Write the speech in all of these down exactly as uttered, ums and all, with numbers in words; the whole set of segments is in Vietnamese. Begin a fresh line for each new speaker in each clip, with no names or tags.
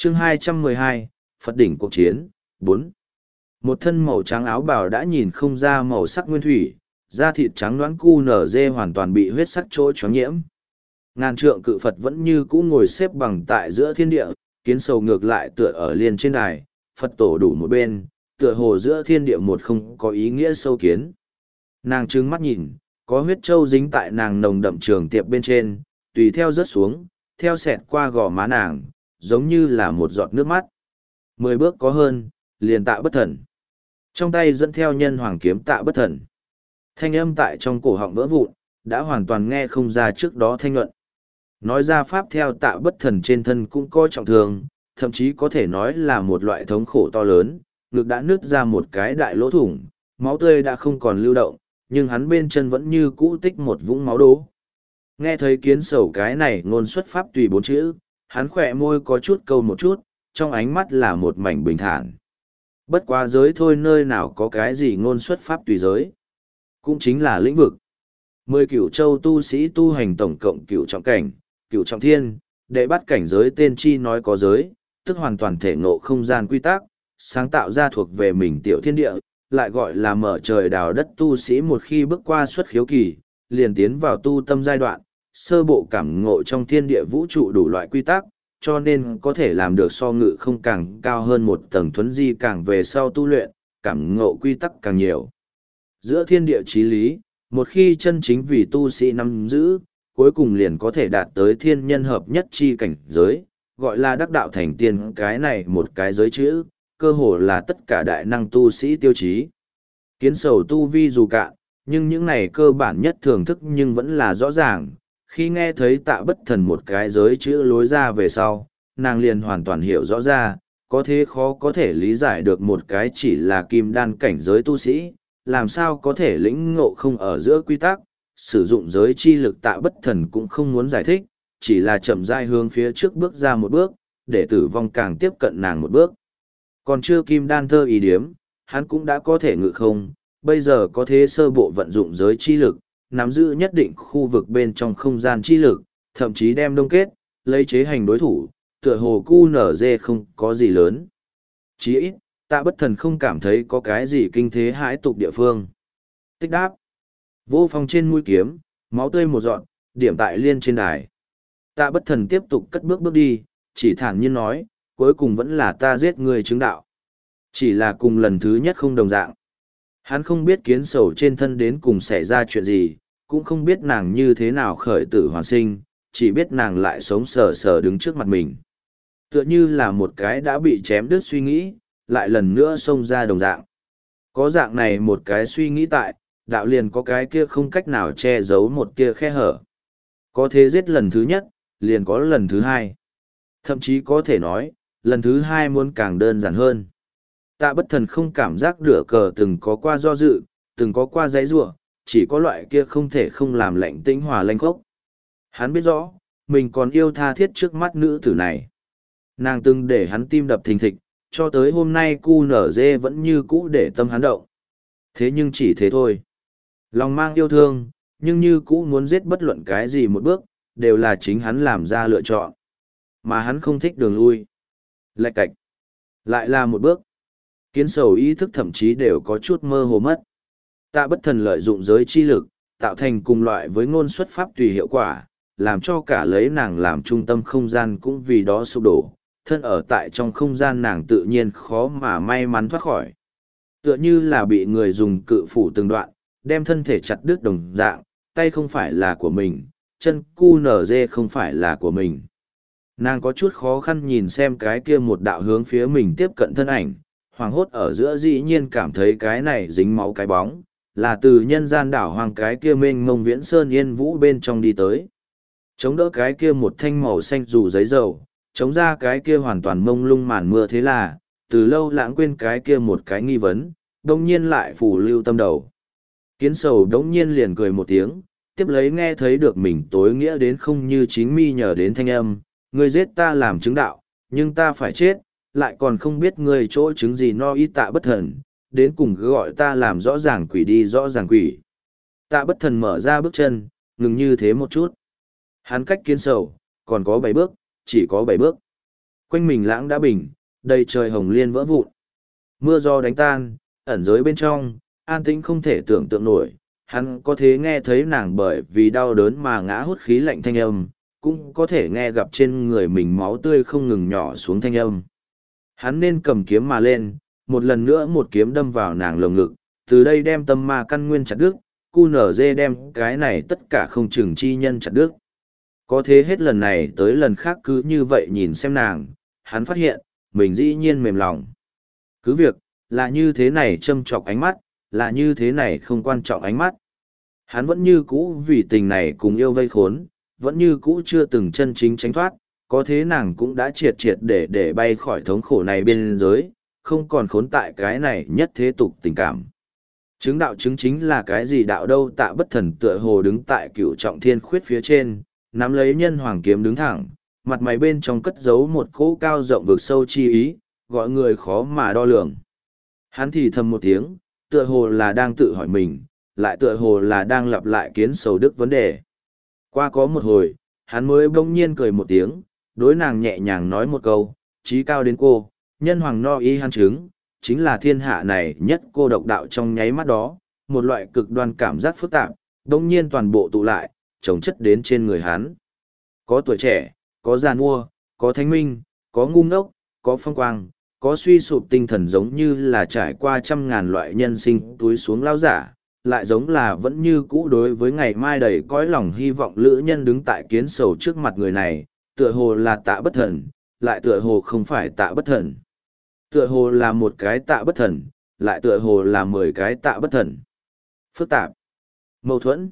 chương hai trăm mười hai, Phật đỉnh cuộc chiến, bốn. Một thân màu trắng áo bào đã nhìn không ra màu sắc nguyên thủy, da thịt trắng đoán cu nở dê hoàn toàn bị huyết sắc chỗ choáng nhiễm. Ngàn trượng cự Phật vẫn như cũ ngồi xếp bằng tại giữa thiên địa, kiến sầu ngược lại tựa ở liền trên đài, Phật tổ đủ một bên, tựa hồ giữa thiên địa một không có ý nghĩa sâu kiến. Nàng trừng mắt nhìn, có huyết trâu dính tại nàng nồng đậm trường tiệp bên trên, tùy theo rớt xuống, theo xẹt qua gò má nàng, giống như là một giọt nước mắt. Mười bước có hơn, liền Tạ Bất Thần. Trong tay dẫn theo nhân hoàng kiếm Tạ Bất Thần. Thanh âm tại trong cổ họng vỡ vụn, đã hoàn toàn nghe không ra trước đó thanh luận. Nói ra pháp theo Tạ Bất Thần trên thân cũng có trọng thương, thậm chí có thể nói là một loại thống khổ to lớn, ngực đã nứt ra một cái đại lỗ thủng, máu tươi đã không còn lưu động, nhưng hắn bên chân vẫn như cũ tích một vũng máu đố. Nghe thấy kiến sầu cái này ngôn xuất pháp tùy bốn chữ, hắn khỏe môi có chút câu một chút, trong ánh mắt là một mảnh bình thản. Bất quá giới thôi, nơi nào có cái gì ngôn xuất pháp tùy giới. Cũng chính là lĩnh vực. Mười cửu châu tu sĩ tu hành tổng cộng cửu trọng cảnh, cửu trọng thiên, để bắt cảnh giới tên chi nói có giới, tức hoàn toàn thể ngộ không gian quy tắc, sáng tạo ra thuộc về mình tiểu thiên địa, lại gọi là mở trời đào đất. Tu sĩ một khi bước qua xuất khiếu kỳ, liền tiến vào tu tâm giai đoạn, sơ bộ cảm ngộ trong thiên địa vũ trụ đủ loại quy tắc, cho nên có thể làm được so ngự không càng cao hơn một tầng thuấn di, càng về sau tu luyện, cảm ngộ quy tắc càng nhiều. Giữa thiên địa chí lý, một khi chân chính vì tu sĩ nắm giữ, cuối cùng liền có thể đạt tới thiên nhân hợp nhất chi cảnh giới, gọi là đắc đạo thành tiên. Cái này một cái giới chữ, cơ hồ là tất cả đại năng tu sĩ tiêu chí. Kiến sầu tu vi dù cạn, nhưng những này cơ bản nhất thưởng thức nhưng vẫn là rõ ràng. Khi nghe thấy Tạ Bất Thần một cái giới chữ lối ra về sau, nàng liền hoàn toàn hiểu rõ ra, có thế khó có thể lý giải được một cái chỉ là kim đan cảnh giới tu sĩ, làm sao có thể lĩnh ngộ không ở giữa quy tắc, sử dụng giới chi lực. Tạ Bất Thần cũng không muốn giải thích, chỉ là chậm rãi hướng phía trước bước ra một bước, để tử vong càng tiếp cận nàng một bước. Còn chưa kim đan thơ ý điếm, hắn cũng đã có thể ngự không, bây giờ có thế sơ bộ vận dụng giới chi lực, nắm giữ nhất định khu vực bên trong không gian chi lực, thậm chí đem đông kết, lấy chế hành đối thủ, tựa hồ cu nở dê không có gì lớn. Chỉ ít, Tạ Bất Thần không cảm thấy có cái gì kinh thế hãi tục địa phương. Tích đáp. Vô phong trên mũi kiếm, máu tươi một dọn, điểm tại liên trên đài. Tạ Bất Thần tiếp tục cất bước bước đi, chỉ thản nhiên nói, cuối cùng vẫn là ta giết người chứng đạo. Chỉ là cùng lần thứ nhất không đồng dạng. Hắn không biết kiến sầu trên thân đến cùng xảy ra chuyện gì, cũng không biết nàng như thế nào khởi tử hoàn sinh, chỉ biết nàng lại sống sờ sờ đứng trước mặt mình. Tựa như là một cái đã bị chém đứt suy nghĩ, lại lần nữa xông ra đồng dạng. Có dạng này một cái suy nghĩ tại, đạo liền có cái kia không cách nào che giấu một tia khe hở. Có thế giết lần thứ nhất, liền có lần thứ hai. Thậm chí có thể nói, lần thứ hai muốn càng đơn giản hơn. Tạ Bất Thần không cảm giác đửa cờ từng có qua do dự, từng có qua giấy rủa, chỉ có loại kia không thể không làm lạnh tĩnh hòa lanh khốc. Hắn biết rõ, mình còn yêu tha thiết trước mắt nữ tử này. Nàng từng để hắn tim đập thình thịch, cho tới hôm nay cu nở dê vẫn như cũ để tâm hắn động. Thế nhưng chỉ thế thôi. Lòng mang yêu thương, nhưng như cũ muốn giết bất luận cái gì một bước, đều là chính hắn làm ra lựa chọn. Mà hắn không thích đường lui. Lạch cạch. Lại là một bước. Kiến sầu ý thức thậm chí đều có chút mơ hồ mất. Tạ Bất Thần lợi dụng giới chi lực, tạo thành cùng loại với ngôn xuất pháp tùy hiệu quả, làm cho cả lấy nàng làm trung tâm không gian cũng vì đó sụp đổ. Thân ở tại trong không gian nàng tự nhiên khó mà may mắn thoát khỏi. Tựa như là bị người dùng cự phủ từng đoạn, đem thân thể chặt đứt đồng dạng, tay không phải là của mình, chân cu nở dê không phải là của mình. Nàng có chút khó khăn nhìn xem cái kia một đạo hướng phía mình tiếp cận thân ảnh, hoàng hốt ở giữa dĩ nhiên cảm thấy cái này dính máu cái bóng, là từ nhân gian đảo hoàng cái kia mênh mông viễn sơn yên vũ bên trong đi tới. Chống đỡ cái kia một thanh màu xanh dù giấy dầu, chống ra cái kia hoàn toàn mông lung màn mưa. Thế là, từ lâu lãng quên cái kia một cái nghi vấn, đông nhiên lại phủ lưu tâm đầu. Kiến sầu đống nhiên liền cười một tiếng, tiếp lấy nghe thấy được mình tối nghĩa đến không như chính mi nhờ đến thanh âm, ngươi giết ta làm chứng đạo, nhưng ta phải chết, lại còn không biết ngươi chỗ chứng gì no y. Tạ Bất Thần, đến cùng cứ gọi ta làm rõ ràng quỷ đi rõ ràng quỷ. Tạ Bất Thần mở ra bước chân, ngừng như thế một chút. Hắn cách kiến sầu, còn có bảy bước, chỉ có bảy bước. Quanh mình lãng đã bình, đầy trời hồng liên vỡ vụn. Mưa gió đánh tan, ẩn giới bên trong, an tĩnh không thể tưởng tượng nổi. Hắn có thể nghe thấy nàng bởi vì đau đớn mà ngã hút khí lạnh thanh âm, cũng có thể nghe gặp trên người mình máu tươi không ngừng nhỏ xuống thanh âm. Hắn nên cầm kiếm mà lên, một lần nữa một kiếm đâm vào nàng lồng ngực, từ đây đem tâm ma căn nguyên chặt đứt, cu nở dê đem cái này tất cả không chừng chi nhân chặt đứt. Có thế hết lần này tới lần khác cứ như vậy nhìn xem nàng, hắn phát hiện, mình dĩ nhiên mềm lòng. Cứ việc, là như thế này châm chọc ánh mắt, là như thế này không quan trọng ánh mắt. Hắn vẫn như cũ vì tình này cùng yêu vây khốn, vẫn như cũ chưa từng chân chính tránh thoát, có thế nàng cũng đã triệt triệt để để bay khỏi thống khổ này bên giới, không còn khốn tại cái này nhất thế tục tình cảm. Chứng đạo chứng chính là cái gì đạo đâu, Tạ Bất Thần tựa hồ đứng tại cửu trọng thiên khuyết phía trên, nắm lấy nhân hoàng kiếm đứng thẳng, mặt mày bên trong cất giấu một cỗ cao rộng vực sâu chi ý, gọi người khó mà đo lường. Hắn thì thầm một tiếng, tựa hồ là đang tự hỏi mình, lại tựa hồ là đang lặp lại kiến sầu đức vấn đề. Qua có một hồi, hắn mới bỗng nhiên cười một tiếng, đối nàng nhẹ nhàng nói một câu, trí cao đến cô, nhân hoàng no y hắn chứng, chính là thiên hạ này nhất cô độc đạo. Trong nháy mắt đó, một loại cực đoan cảm giác phức tạp, bỗng nhiên toàn bộ tụ lại, chồng chất đến trên người hắn. Có tuổi trẻ, có già nua, có thánh minh, có ngu ngốc, có phong quang, có suy sụp tinh thần, giống như là trải qua trăm ngàn loại nhân sinh túi xuống lao giả, lại giống là vẫn như cũ đối với ngày mai đầy cõi lòng hy vọng lữ nhân đứng tại kiến sầu trước mặt người này, tựa hồ là Tạ Bất Thần, lại tựa hồ không phải Tạ Bất Thần. Tựa hồ là một cái Tạ Bất Thần, lại tựa hồ là mười cái Tạ Bất Thần. Phức tạp, mâu thuẫn,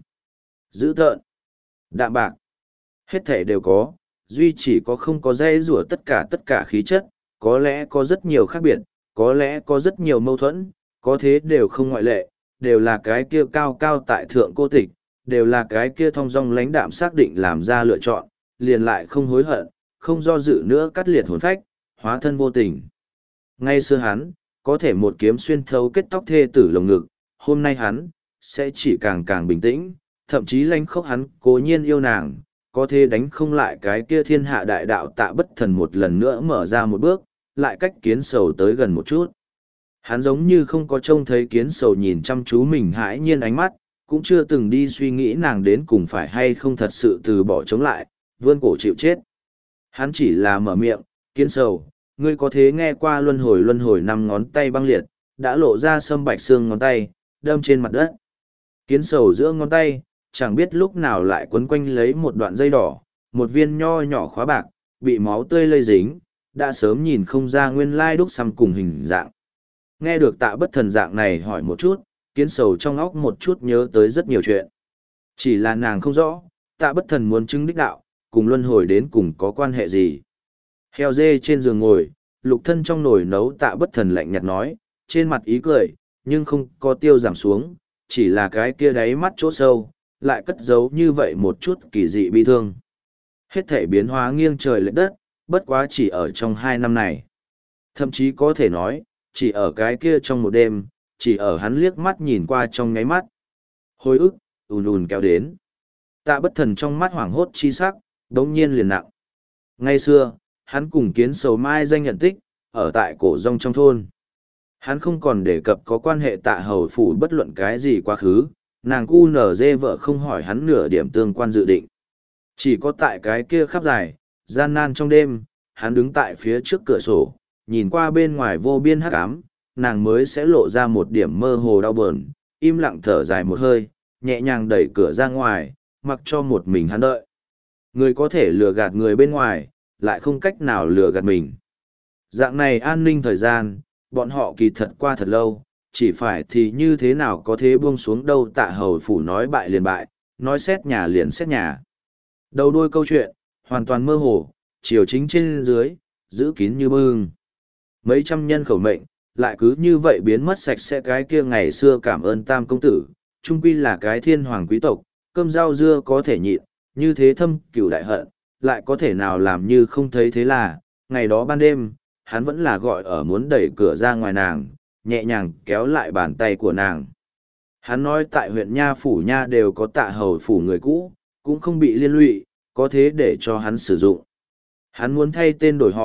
dữ tợn, đạm bạc, hết thể đều có, duy chỉ có không có dây rủa tất cả tất cả khí chất, có lẽ có rất nhiều khác biệt, có lẽ có rất nhiều mâu thuẫn, có thế đều không ngoại lệ, đều là cái kia cao cao tại thượng cô tịch, đều là cái kia thong dong lãnh đạm xác định làm ra lựa chọn, liền lại không hối hận, không do dự nữa cắt liệt hồn phách, hóa thân vô tình. Ngay xưa hắn, có thể một kiếm xuyên thấu kết tóc thê tử lồng ngực, hôm nay hắn, sẽ chỉ càng càng bình tĩnh, thậm chí lanh khốc. Hắn cố nhiên yêu nàng, có thể đánh không lại cái kia thiên hạ đại đạo Tạ Bất Thần một lần nữa mở ra một bước, lại cách kiến sầu tới gần một chút. Hắn giống như không có trông thấy kiến sầu nhìn chăm chú mình hãi nhiên ánh mắt, cũng chưa từng đi suy nghĩ nàng đến cùng phải hay không thật sự từ bỏ chống lại, vươn cổ chịu chết. Hắn chỉ là mở miệng, kiến sầu, ngươi có thế nghe qua luân hồi luân hồi năm ngón tay băng liệt, đã lộ ra sâm bạch xương ngón tay, đâm trên mặt đất. Kiến sầu giữa ngón tay, chẳng biết lúc nào lại quấn quanh lấy một đoạn dây đỏ, một viên nho nhỏ khóa bạc, bị máu tươi lây dính, đã sớm nhìn không ra nguyên lai đúc xăm cùng hình dạng. Nghe được Tạ Bất Thần dạng này hỏi một chút, kiến sầu trong óc một chút nhớ tới rất nhiều chuyện. Chỉ là nàng không rõ, Tạ Bất Thần muốn chứng đích đạo, cùng luân hồi đến cùng có quan hệ gì. Heo dê trên giường ngồi, lục thân trong nồi nấu Tạ Bất Thần lạnh nhạt nói, trên mặt ý cười, nhưng không có tiêu giảm xuống, chỉ là cái kia đáy mắt chỗ sâu, lại cất giấu như vậy một chút kỳ dị bi thương. Hết thể biến hóa nghiêng trời lệch đất, bất quá chỉ ở trong hai năm này. Thậm chí có thể nói, chỉ ở cái kia trong một đêm, chỉ ở hắn liếc mắt nhìn qua trong ngáy mắt. Hồi ức, ùn ùn kéo đến. Tạ Bất Thần trong mắt hoảng hốt chi sắc, đống nhiên liền nặng. Ngay xưa, hắn cùng kiến sầu mai danh nhận tích, ở tại cổ rong trong thôn. Hắn không còn đề cập có quan hệ Tạ hầu phủ bất luận cái gì quá khứ, nàng cu nở dê vợ không hỏi hắn nửa điểm tương quan dự định. Chỉ có tại cái kia khắp dài, gian nan trong đêm, hắn đứng tại phía trước cửa sổ, nhìn qua bên ngoài vô biên hắc ám, nàng mới sẽ lộ ra một điểm mơ hồ đau buồn, im lặng thở dài một hơi, nhẹ nhàng đẩy cửa ra ngoài, mặc cho một mình hắn đợi. Người có thể lừa gạt người bên ngoài, lại không cách nào lừa gạt mình. Dạng này an ninh thời gian, bọn họ kỳ thật qua thật lâu, chỉ phải thì như thế nào có thế buông xuống đâu. Tạ hầu phủ nói bại liền bại, nói xét nhà liền xét nhà. Đầu đuôi câu chuyện, hoàn toàn mơ hồ, chiều chính trên dưới, giữ kín như bưng. Mấy trăm nhân khẩu mệnh, lại cứ như vậy biến mất sạch sẽ. Cái kia ngày xưa cảm ơn tam công tử, trung quy là cái thiên hoàng quý tộc, cơm rau dưa có thể nhịn, như thế thâm cửu đại hận, lại có thể nào làm như không thấy. Thế là, ngày đó ban đêm, hắn vẫn là gọi ở muốn đẩy cửa ra ngoài nàng, nhẹ nhàng kéo lại bàn tay của nàng. Hắn nói tại huyện Nha Phủ Nha đều có Tạ hầu phủ người cũ, cũng không bị liên lụy, có thế để cho hắn sử dụng. Hắn muốn thay tên đổi họ,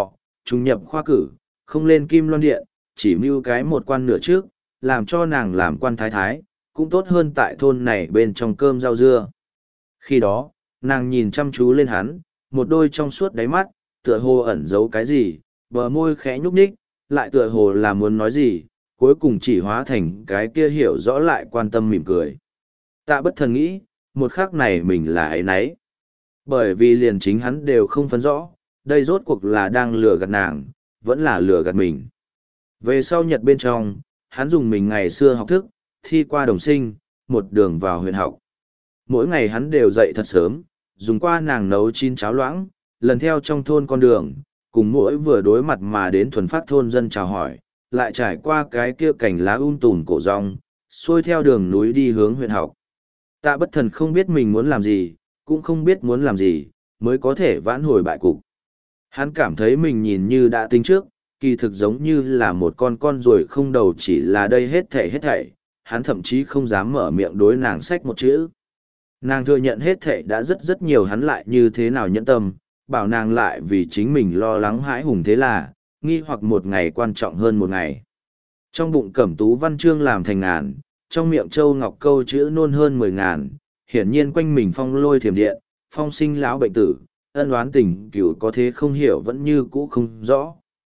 trùng nhập khoa cử, không lên Kim Loan Điện, chỉ mưu cái một quan nửa trước, làm cho nàng làm quan thái thái, cũng tốt hơn tại thôn này bên trong cơm rau dưa. Khi đó, nàng nhìn chăm chú lên hắn, một đôi trong suốt đáy mắt, tựa hồ ẩn giấu cái gì, bờ môi khẽ nhúc nhích, lại tựa hồ là muốn nói gì, cuối cùng chỉ hóa thành cái kia hiểu rõ lại quan tâm mỉm cười. Tạ Bất Thần nghĩ, một khắc này mình là ấy nấy. Bởi vì liền chính hắn đều không phân rõ, đây rốt cuộc là đang lừa gạt nàng, vẫn là lừa gạt mình. Về sau nhật bên trong, hắn dùng mình ngày xưa học thức, thi qua đồng sinh, một đường vào huyện học. Mỗi ngày hắn đều dậy thật sớm, dùng qua nàng nấu chín cháo loãng, lần theo trong thôn con đường, cùng mỗi vừa đối mặt mà đến thuần phát thôn dân chào hỏi, lại trải qua cái kia cành lá um tùm cổ rong, xuôi theo đường núi đi hướng huyện học. Tạ Bất Thần không biết mình muốn làm gì, cũng không biết muốn làm gì, mới có thể vãn hồi bại cục. Hắn cảm thấy mình nhìn như đã tính trước, kỳ thực giống như là một con con ruồi không đầu, chỉ là đây hết thảy hết thảy, hắn thậm chí không dám mở miệng đối nàng sách một chữ. Nàng thừa nhận hết thảy đã rất rất nhiều, hắn lại như thế nào nhẫn tâm, bảo nàng lại vì chính mình lo lắng hãi hùng, thế là, nghi hoặc một ngày quan trọng hơn một ngày. Trong bụng Cẩm Tú văn chương làm thành ngàn, trong miệng Châu Ngọc câu chữ nôn hơn mười ngàn, hiển nhiên quanh mình phong lôi thiểm điện, phong sinh lão bệnh tử, ân oán tình cửu có thế không hiểu vẫn như cũ không rõ.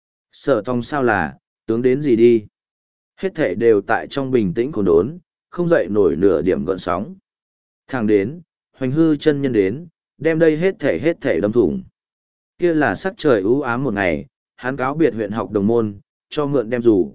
Sở Tòng sao là, tướng đến gì đi. Hết thể đều tại trong bình tĩnh khốn đốn, không dậy nổi nửa điểm gợn sóng. Thẳng đến, Hoành Hư chân nhân đến, đem đây hết thể hết thể đâm thủng. Kia là sắc trời ưu ám một ngày, hắn cáo biệt huyện học đồng môn, cho mượn đem rủ.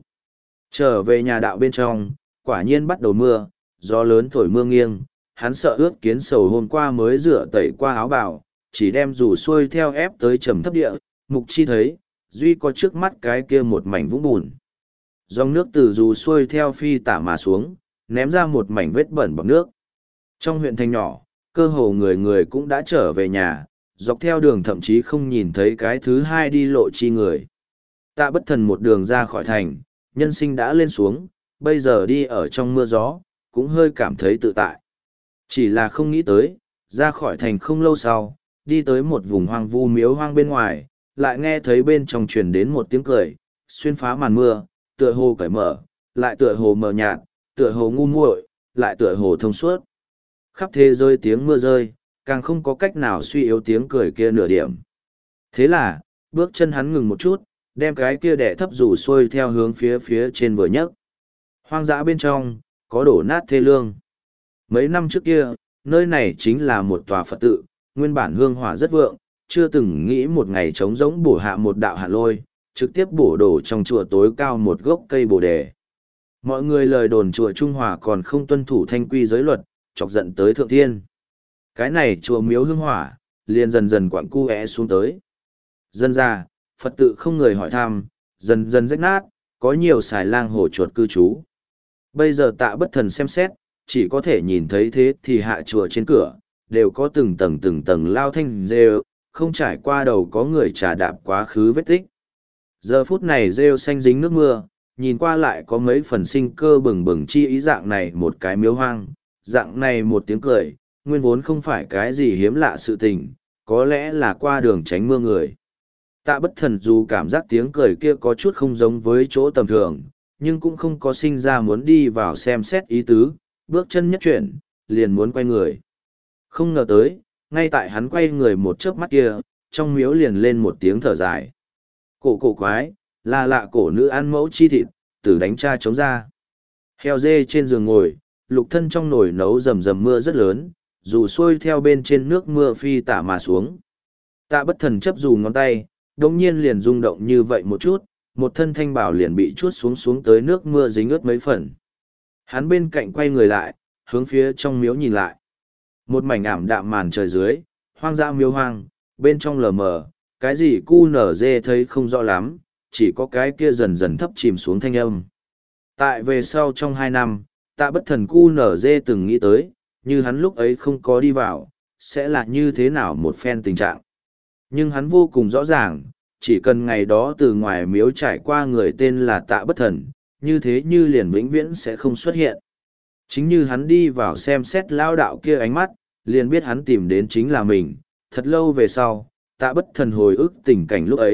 Trở về nhà đạo bên trong, quả nhiên bắt đầu mưa, gió lớn thổi mưa nghiêng, hắn sợ ướt kiến sầu hôm qua mới rửa tẩy qua áo bào, chỉ đem rủ xuôi theo ép tới trầm thấp địa, mục chi thấy, duy có trước mắt cái kia một mảnh vũng bùn. Dòng nước từ rủ xuôi theo phi tả mà xuống, ném ra một mảnh vết bẩn bọc nước. Trong huyện thành nhỏ, cơ hồ người người cũng đã trở về nhà, dọc theo đường thậm chí không nhìn thấy cái thứ hai đi lộ chi người. Tạ Bất Thần một đường ra khỏi thành, nhân sinh đã lên xuống, bây giờ đi ở trong mưa gió, cũng hơi cảm thấy tự tại. Chỉ là không nghĩ tới, ra khỏi thành không lâu sau, đi tới một vùng hoang vu miếu hoang bên ngoài, lại nghe thấy bên trong truyền đến một tiếng cười, xuyên phá màn mưa, tựa hồ cởi mở, lại tựa hồ mờ nhạt, tựa hồ ngu muội, lại tựa hồ thông suốt. Khắp thế giới tiếng mưa rơi, càng không có cách nào suy yếu tiếng cười kia nửa điểm. Thế là, bước chân hắn ngừng một chút, đem cái kia đẻ thấp rủ xuôi theo hướng phía phía trên vừa nhấc. Hoang dã bên trong, có đổ nát thê lương. Mấy năm trước kia, nơi này chính là một tòa Phật tự, nguyên bản hương hỏa rất vượng, chưa từng nghĩ một ngày trống rỗng bổ hạ một đạo hạ lôi, trực tiếp bổ đổ trong chùa tối cao một gốc cây bồ đề. Mọi người lời đồn chùa Trung Hòa còn không tuân thủ thanh quy giới luật, chọc giận tới thượng thiên. Cái này chùa miếu hương hỏa, liền dần dần quặng cu é xuống tới. Dân ra, Phật tự không người hỏi thăm, dần dần rách nát, có nhiều xài lang hổ chuột cư trú. Bây giờ Tạ Bất Thần xem xét, chỉ có thể nhìn thấy thế thì hạ chùa trên cửa, đều có từng tầng từng tầng lao thanh rêu, không trải qua đầu có người trà đạp quá khứ vết tích. Giờ phút này rêu xanh dính nước mưa, nhìn qua lại có mấy phần sinh cơ bừng bừng chi ý, dạng này một cái miếu hoang, dạng này một tiếng cười, nguyên vốn không phải cái gì hiếm lạ sự tình, có lẽ là qua đường tránh mưa người. Tạ Bất Thần dù cảm giác tiếng cười kia có chút không giống với chỗ tầm thường, nhưng cũng không có sinh ra muốn đi vào xem xét ý tứ, bước chân nhất chuyển, liền muốn quay người. Không ngờ tới, ngay tại hắn quay người một chớp mắt kia, trong miếu liền lên một tiếng thở dài. Cổ cổ quái, là lạ cổ nữ ăn mẫu chi thịt, tử đánh cha chống ra. Heo dê trên giường ngồi, lục thân trong nồi nấu rầm rầm mưa rất lớn, dù xuôi theo bên trên nước mưa phi tả mà xuống. Tạ Bất Thần chấp dù ngón tay, đồng nhiên liền rung động như vậy một chút, một thân thanh bảo liền bị chuốt xuống xuống tới nước mưa dính ướt mấy phần. Hắn bên cạnh quay người lại, hướng phía trong miếu nhìn lại. Một mảnh ảm đạm màn trời dưới, hoang dã miếu hoang, bên trong lờ mờ, cái gì cu nở dê thấy không rõ lắm, chỉ có cái kia dần dần thấp chìm xuống thanh âm. Tại về sau trong hai năm, Tạ Bất Thần cu nở dê từng nghĩ tới, như hắn lúc ấy không có đi vào, sẽ là như thế nào một phen tình trạng. Nhưng hắn vô cùng rõ ràng, chỉ cần ngày đó từ ngoài miếu trải qua người tên là Tạ Bất Thần, như thế như liền vĩnh viễn sẽ không xuất hiện. Chính như hắn đi vào xem xét lao đạo kia ánh mắt, liền biết hắn tìm đến chính là mình. Thật lâu về sau, Tạ Bất Thần hồi ức tình cảnh lúc ấy,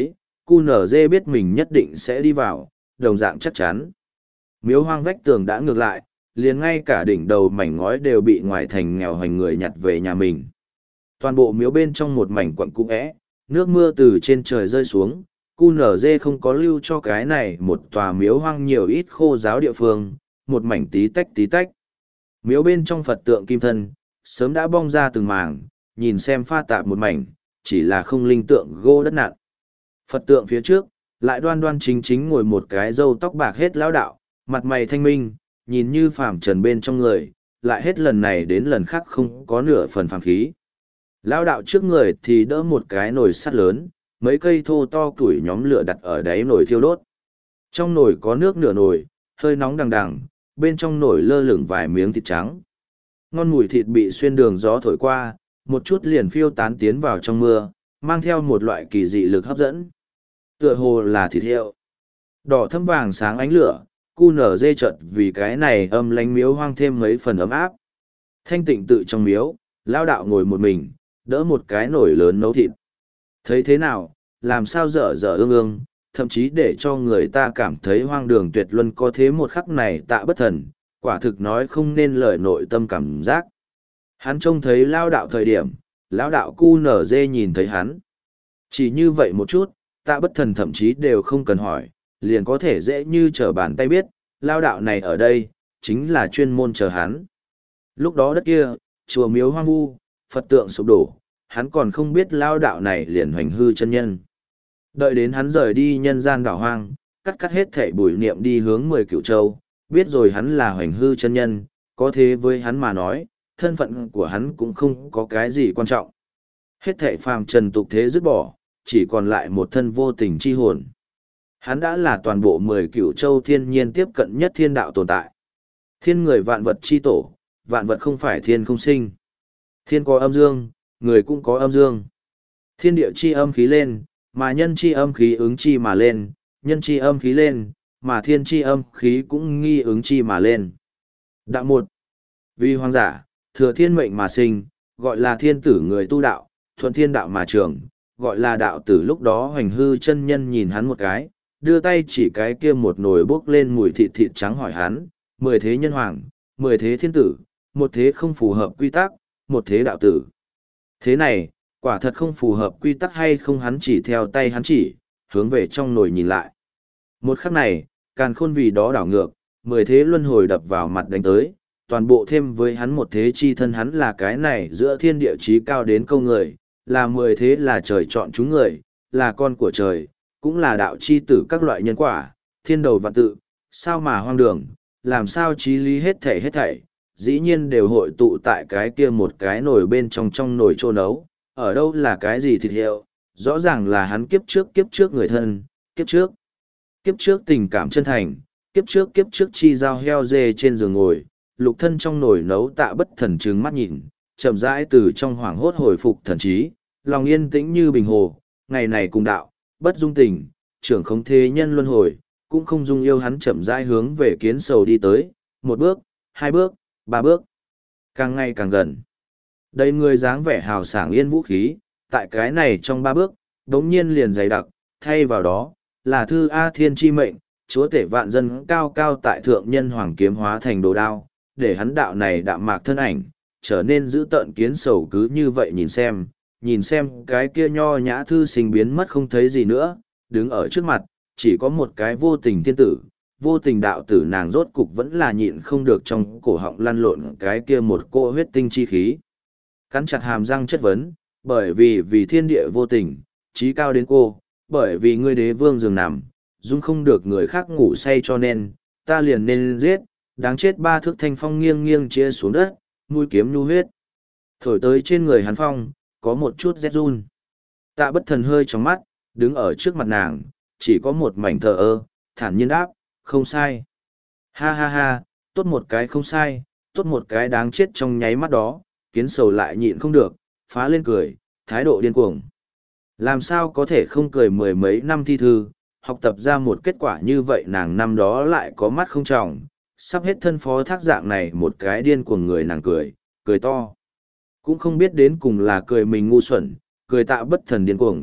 cu nở dê biết mình nhất định sẽ đi vào, đồng dạng chắc chắn. Miếu hoang vách tường đã ngược lại, liền ngay cả đỉnh đầu mảnh ngói đều bị ngoài thành nghèo hoành người nhặt về nhà mình. Toàn bộ miếu bên trong một mảnh quặng cũ é, nước mưa từ trên trời rơi xuống, cu nở dê không có lưu cho cái này một tòa miếu hoang nhiều ít khô giáo địa phương, một mảnh tí tách tí tách. Miếu bên trong Phật tượng kim thân, sớm đã bong ra từng mảng, nhìn xem pha tạp một mảnh, chỉ là không linh tượng gỗ đất nặn. Phật tượng phía trước, lại đoan đoan chính chính ngồi một cái râu tóc bạc hết lão đạo, mặt mày thanh minh, nhìn như phàm trần bên trong người, lại hết lần này đến lần khác không có nửa phần phàm khí. Lão đạo trước người thì đỡ một cái nồi sắt lớn, mấy cây thô to củi nhóm lửa đặt ở đáy nồi thiêu đốt. Trong nồi có nước nửa nồi, hơi nóng đằng đằng, bên trong nồi lơ lửng vài miếng thịt trắng. Ngon mùi thịt bị xuyên đường gió thổi qua, một chút liền phiêu tán tiến vào trong mưa, mang theo một loại kỳ dị lực hấp dẫn. Tựa hồ là thịt hiệu. Đỏ thâm vàng sáng ánh lửa, cu nở dê chợt vì cái này âm lánh miếu hoang thêm mấy phần ấm áp. Thanh tịnh tự trong miếu, lao đạo ngồi một mình, đỡ một cái nồi lớn nấu thịt. Thấy thế nào, làm sao dở dở ương ương, thậm chí để cho người ta cảm thấy hoang đường tuyệt luân có thế một khắc này tạ bất thần, quả thực nói không nên lời nội tâm cảm giác. Hắn trông thấy lao đạo thời điểm, lão đạo cu nở dê nhìn thấy hắn. Chỉ như vậy một chút, tạ bất thần thậm chí đều không cần hỏi, liền có thể dễ như trở bàn tay biết, lao đạo này ở đây, chính là chuyên môn chờ hắn. Lúc đó đất kia, chùa miếu hoang vu, Phật tượng sụp đổ, hắn còn không biết lao đạo này liền hoành hư chân nhân. Đợi đến hắn rời đi nhân gian đảo hoang, cắt cắt hết thảy bùi niệm đi hướng mười cửu châu, biết rồi hắn là hoành hư chân nhân, có thế với hắn mà nói, thân phận của hắn cũng không có cái gì quan trọng. Hết thảy phàm trần tục thế dứt bỏ, chỉ còn lại một thân vô tình chi hồn. Hắn đã là toàn bộ mười cửu châu thiên nhiên tiếp cận nhất thiên đạo tồn tại. Thiên người vạn vật chi tổ, vạn vật không phải thiên không sinh. Thiên có âm dương, người cũng có âm dương. Thiên địa chi âm khí lên, mà nhân chi âm khí ứng chi mà lên, nhân chi âm khí lên, mà thiên chi âm khí cũng nghi ứng chi mà lên. Đạo một, vì hoàng giả, thừa thiên mệnh mà sinh, gọi là thiên tử người tu đạo, thuận thiên đạo mà trường, gọi là đạo tử. Lúc đó hoành hư chân nhân nhìn hắn một cái, đưa tay chỉ cái kia một nồi bốc lên mùi thịt thịt trắng hỏi hắn, mười thế nhân hoàng, mười thế thiên tử, một thế không phù hợp quy tắc, một thế đạo tử. Thế này, quả thật không phù hợp quy tắc hay không, hắn chỉ theo tay hắn chỉ, hướng về trong nồi nhìn lại. Một khắc này, càn khôn vì đó đảo ngược, mười thế luân hồi đập vào mặt đánh tới, toàn bộ thêm với hắn một thế chi thân, hắn là cái này giữa thiên địa chí cao đến câu người, là mười thế là trời chọn chúng người, là con của trời, cũng là đạo chi tử các loại nhân quả, thiên đầu vạn tự, sao mà hoang đường, làm sao trí lý hết thảy hết thảy, dĩ nhiên đều hội tụ tại cái kia một cái nồi bên trong trong nồi trô nấu, ở đâu là cái gì thịt hiệu, rõ ràng là hắn kiếp trước kiếp trước người thân, kiếp trước, kiếp trước tình cảm chân thành, kiếp trước kiếp trước chi dao heo dê trên giường ngồi, lục thân trong nồi nấu tạ bất thần trừng mắt nhìn, chậm rãi từ trong hoảng hốt hồi phục thần trí, lòng yên tĩnh như bình hồ, ngày này cùng đạo, bất dung tình, trưởng không thế nhân luân hồi, cũng không dung yêu, hắn chậm rãi hướng về kiến sầu đi tới, một bước, hai bước, ba bước, càng ngày càng gần. Đây người dáng vẻ hào sảng yên vũ khí, tại cái này trong ba bước, đống nhiên liền dày đặc, thay vào đó, là thư A Thiên chi mệnh, chúa tể vạn dân cao cao tại thượng nhân hoàng kiếm hóa thành đồ đao, để hắn đạo này đạm mạc thân ảnh, trở nên giữ tợn kiến sầu cứ như vậy nhìn xem, nhìn xem cái kia nho nhã thư sinh biến mất không thấy gì nữa, đứng ở trước mặt, chỉ có một cái vô tình thiên tử, vô tình đạo tử, nàng rốt cục vẫn là nhịn không được trong cổ họng lăn lộn cái kia một cô huyết tinh chi khí. Cắn chặt hàm răng chất vấn, bởi vì vì thiên địa vô tình, trí cao đến cô, bởi vì ngươi đế vương giường nằm, dung không được người khác ngủ say cho nên, ta liền nên giết, đáng chết. Ba thước thanh phong nghiêng nghiêng chia xuống đất, mũi kiếm nhu huyết. Thổi tới trên người hắn phong, có một chút rét run. Tạ bất thần hơi trong mắt, đứng ở trước mặt nàng, chỉ có một mảnh thờ ơ, thản nhiên đáp, không sai. Ha ha ha, tốt một cái không sai, tốt một cái đáng chết. Trong nháy mắt đó, kiến sầu lại nhịn không được, phá lên cười, thái độ điên cuồng. Làm sao có thể không cười, mười mấy năm thi thư, học tập ra một kết quả như vậy, nàng năm đó lại có mắt không tròng, sắp hết thân phó thác dạng này một cái điên cuồng người, nàng cười, cười to. Cũng không biết đến cùng là cười mình ngu xuẩn, cười tạ bất thần điên cuồng,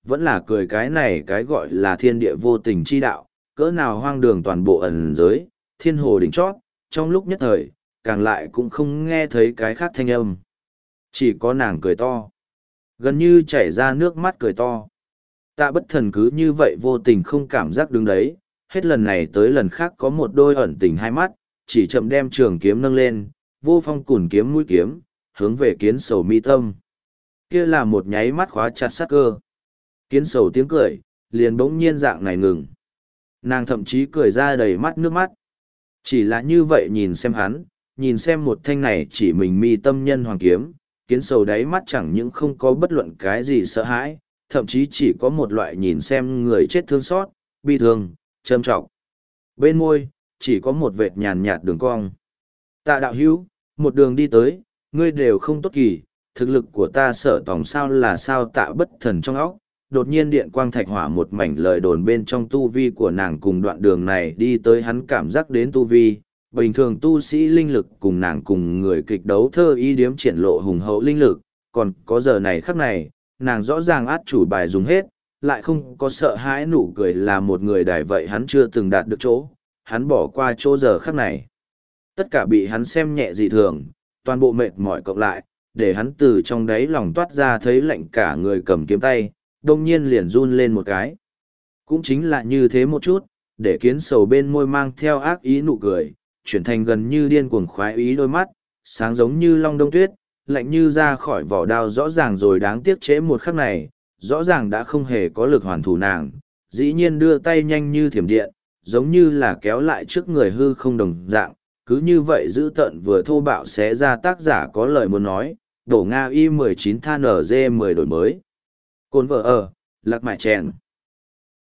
vẫn là cười cái này cái gọi là thiên địa vô tình chi đạo, cỡ nào hoang đường toàn bộ ẩn giới, thiên hồ đỉnh chót, trong lúc nhất thời, càng lại cũng không nghe thấy cái khác thanh âm. Chỉ có nàng cười to, gần như chảy ra nước mắt cười to. Tạ Bất Thần cứ như vậy vô tình không cảm giác đứng đấy, hết lần này tới lần khác có một đôi ẩn tình hai mắt, chỉ chậm đem trường kiếm nâng lên, vô phong cùn kiếm mũi kiếm, hướng về kiến sầu mi tâm. Kia là một nháy mắt khóa chặt sát cơ. Kiến sầu tiếng cười, liền bỗng nhiên dạng này ngừng. Nàng thậm chí cười ra đầy mắt nước mắt. Chỉ là như vậy nhìn xem hắn, nhìn xem một thanh này chỉ mình mi tâm nhân hoàng kiếm, kiến sầu đáy mắt chẳng những không có bất luận cái gì sợ hãi, thậm chí chỉ có một loại nhìn xem người chết thương xót, bi thương, trầm trọng. Bên môi, chỉ có một vệt nhàn nhạt đường cong. Tạ đạo hữu, một đường đi tới, ngươi đều không tốt kỳ, thực lực của ta sợ tòng sao là sao Tạ Bất Thần trong óc. Đột nhiên điện quang thạch hỏa một mảnh lời đồn bên trong tu vi của nàng cùng đoạn đường này đi tới hắn cảm giác đến tu vi. Bình thường tu sĩ linh lực cùng nàng cùng người kịch đấu thơ y điếm triển lộ hùng hậu linh lực, còn có giờ này khắc này, nàng rõ ràng át chủ bài dùng hết, lại không có sợ hãi nụ cười là một người đài vậy hắn chưa từng đạt được chỗ, hắn bỏ qua chỗ giờ khắc này. Tất cả bị hắn xem nhẹ dị thường, toàn bộ mệt mỏi cộng lại, để hắn từ trong đáy lòng toát ra thấy lạnh cả người cầm kiếm tay, đông nhiên liền run lên một cái. Cũng chính là như thế một chút, để kiến sầu bên môi mang theo ác ý nụ cười, chuyển thành gần như điên cuồng khoái ý đôi mắt, sáng giống như long đông tuyết, lạnh như ra khỏi vỏ đao rõ ràng rồi đáng tiếc trễ một khắc này, rõ ràng đã không hề có lực hoàn thủ nàng, dĩ nhiên đưa tay nhanh như thiểm điện, giống như là kéo lại trước người hư không đồng dạng, cứ như vậy giữ tận vừa thô bạo xé ra tác giả có lời muốn nói, đổ Nga y mười chín than ở dê mười đổi mới. Cồn vợ ở, lạc mại chèn.